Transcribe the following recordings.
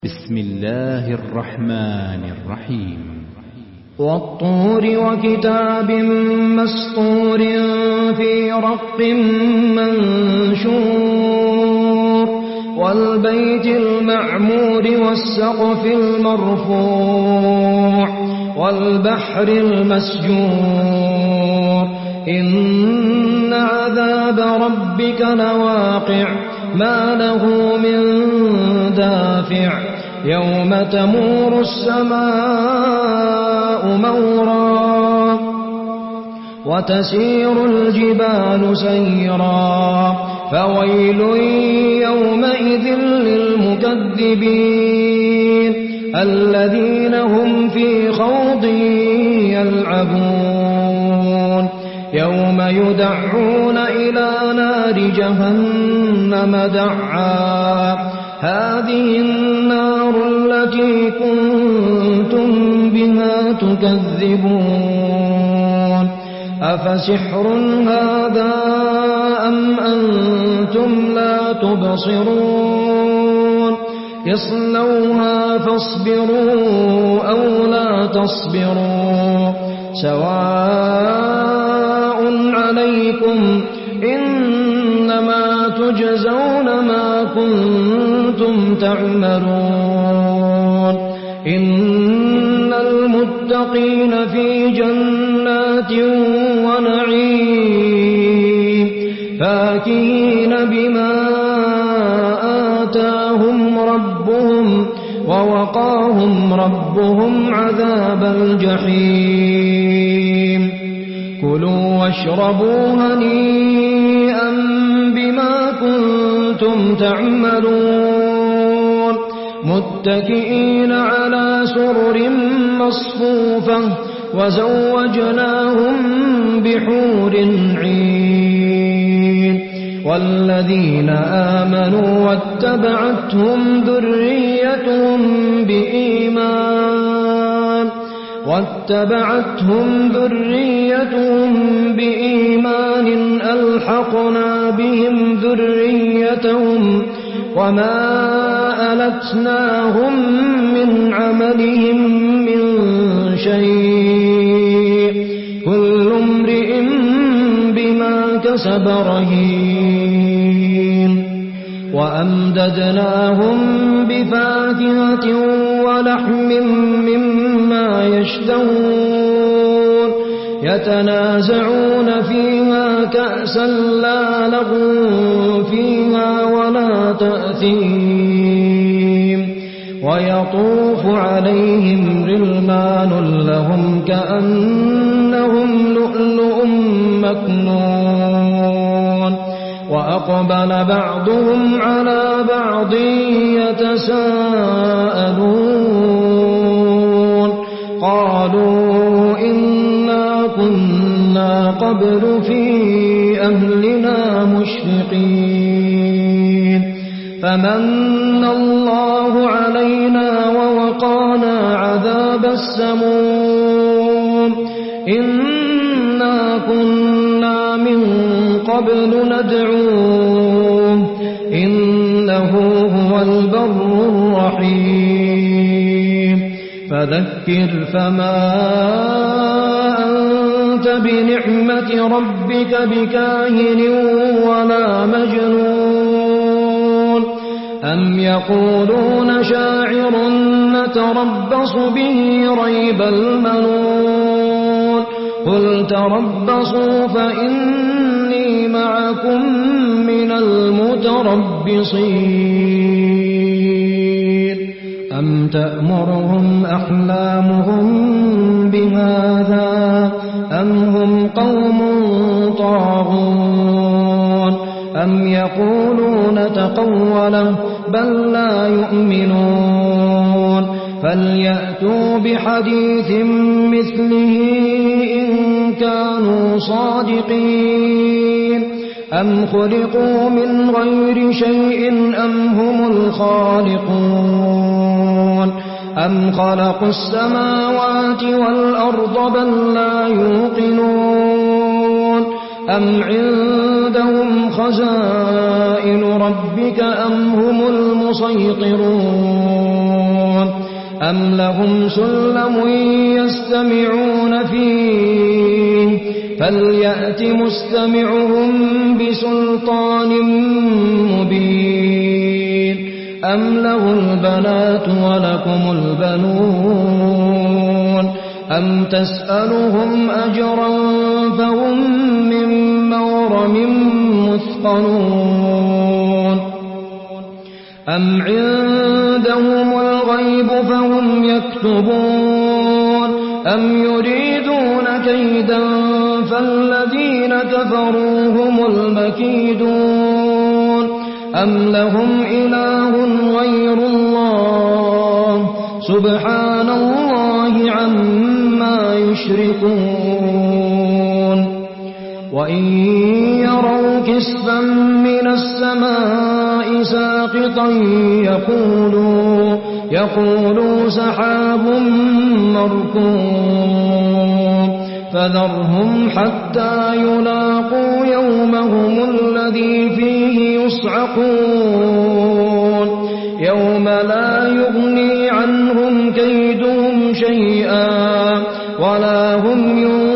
بسم الله الرحمن الرحيم والطور وكتاب مسطور في رق منشور والبيت المعمور والسقف المرفوع والبحر المسجور إن عذاب ربك لواقع ما له من دافع يوم تمور السماء مورا وتسير الجبال سيرا فويل يومئذ للمكذبين الذين هم في خوض يلعبون يوم يدعون إلى نار جهنم دعا هذه النار التي كنتم بها تكذبون أفسحر هذا أم أنتم لا تبصرون اصلوها فاصبروا أو لا تصبروا سواء عليكم إنما تجزون ما كنتم تعملون إن المتقين في جنات ونعيم فاكهين بما آتاهم ربهم ووقاهم ربهم عذاب الجحيم كلوا واشربوا هنيئا بما كنتم تعملون متكئين على سرر مصفوفة وزوجناهم بحور عين والذين آمنوا واتبعتهم ذريتهم بإيمان ألحقنا بهم ذريتهم وما ألتناهم من عملهم من شيء كل امرئ بما كسب رهين وأمددناهم بفاكهة ولحم مما يشتهون يتنازعون فيها كأسا لا لغو فيها ولا تأثيم ويطوف عليهم غلمان لهم كأنهم لؤلؤ مكنون وأقبل بعضهم على بعض يتساءلون قالوا إنا كنا قبل في أهلنا مشفقين فمن الله علينا ووقانا عذاب السموم إنا كنا من قبل ندعوه إنه هو البر الرحيم فذكر فما أنت بنعمة ربك بكاهن ولا مجنون أم يقولون شاعر نتربص به ريب المنون قل تربصوا فإني معكم من المتربصين أم تأمرهم أحلامهم بهذا أم هم قوم طاغون أم يقولون تقوله بل لا يؤمنون فليأتوا بحديث مثله إن كانوا صادقين أم خلقوا من غير شيء أم هم الخالقون أم خلقوا السماوات والأرض بل لا يوقنون أم عندهم خزائن ربك أم هم المسيطرون أم لهم سلم يستمعون فيه فليأت مستمعهم بسلطان مبين أم له البنات ولكم البنون أم تسألهم أجرا فهم من مغرم مثقلون أم عندهم الغيب فهم يكتبون أم يريدون كيدا فالذين كفروا هم المكيدون أم لهم إله غير الله سبحان الله عما يشركون وإن يروا كسفا من السماء ساقطا يقولوا سحاب مركوم فذرهم حتى يلاقوا يومهم الذي فيه يصعقون يوم لا يغني عنهم كيدهم شيئا ولا هم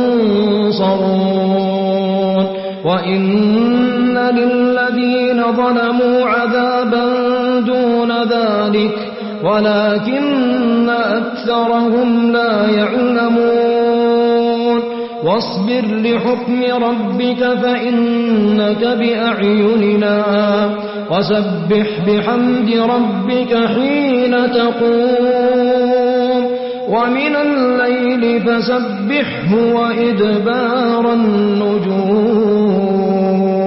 ينصرون وإن للذين ظلموا عذابا دون ذلك ولكن أكثرهم لا يعلمون واصبر لحكم ربك فإنك بأعيننا وسبح بحمد ربك حين تقوم ومن الليل فسبحه وإدبار النجوم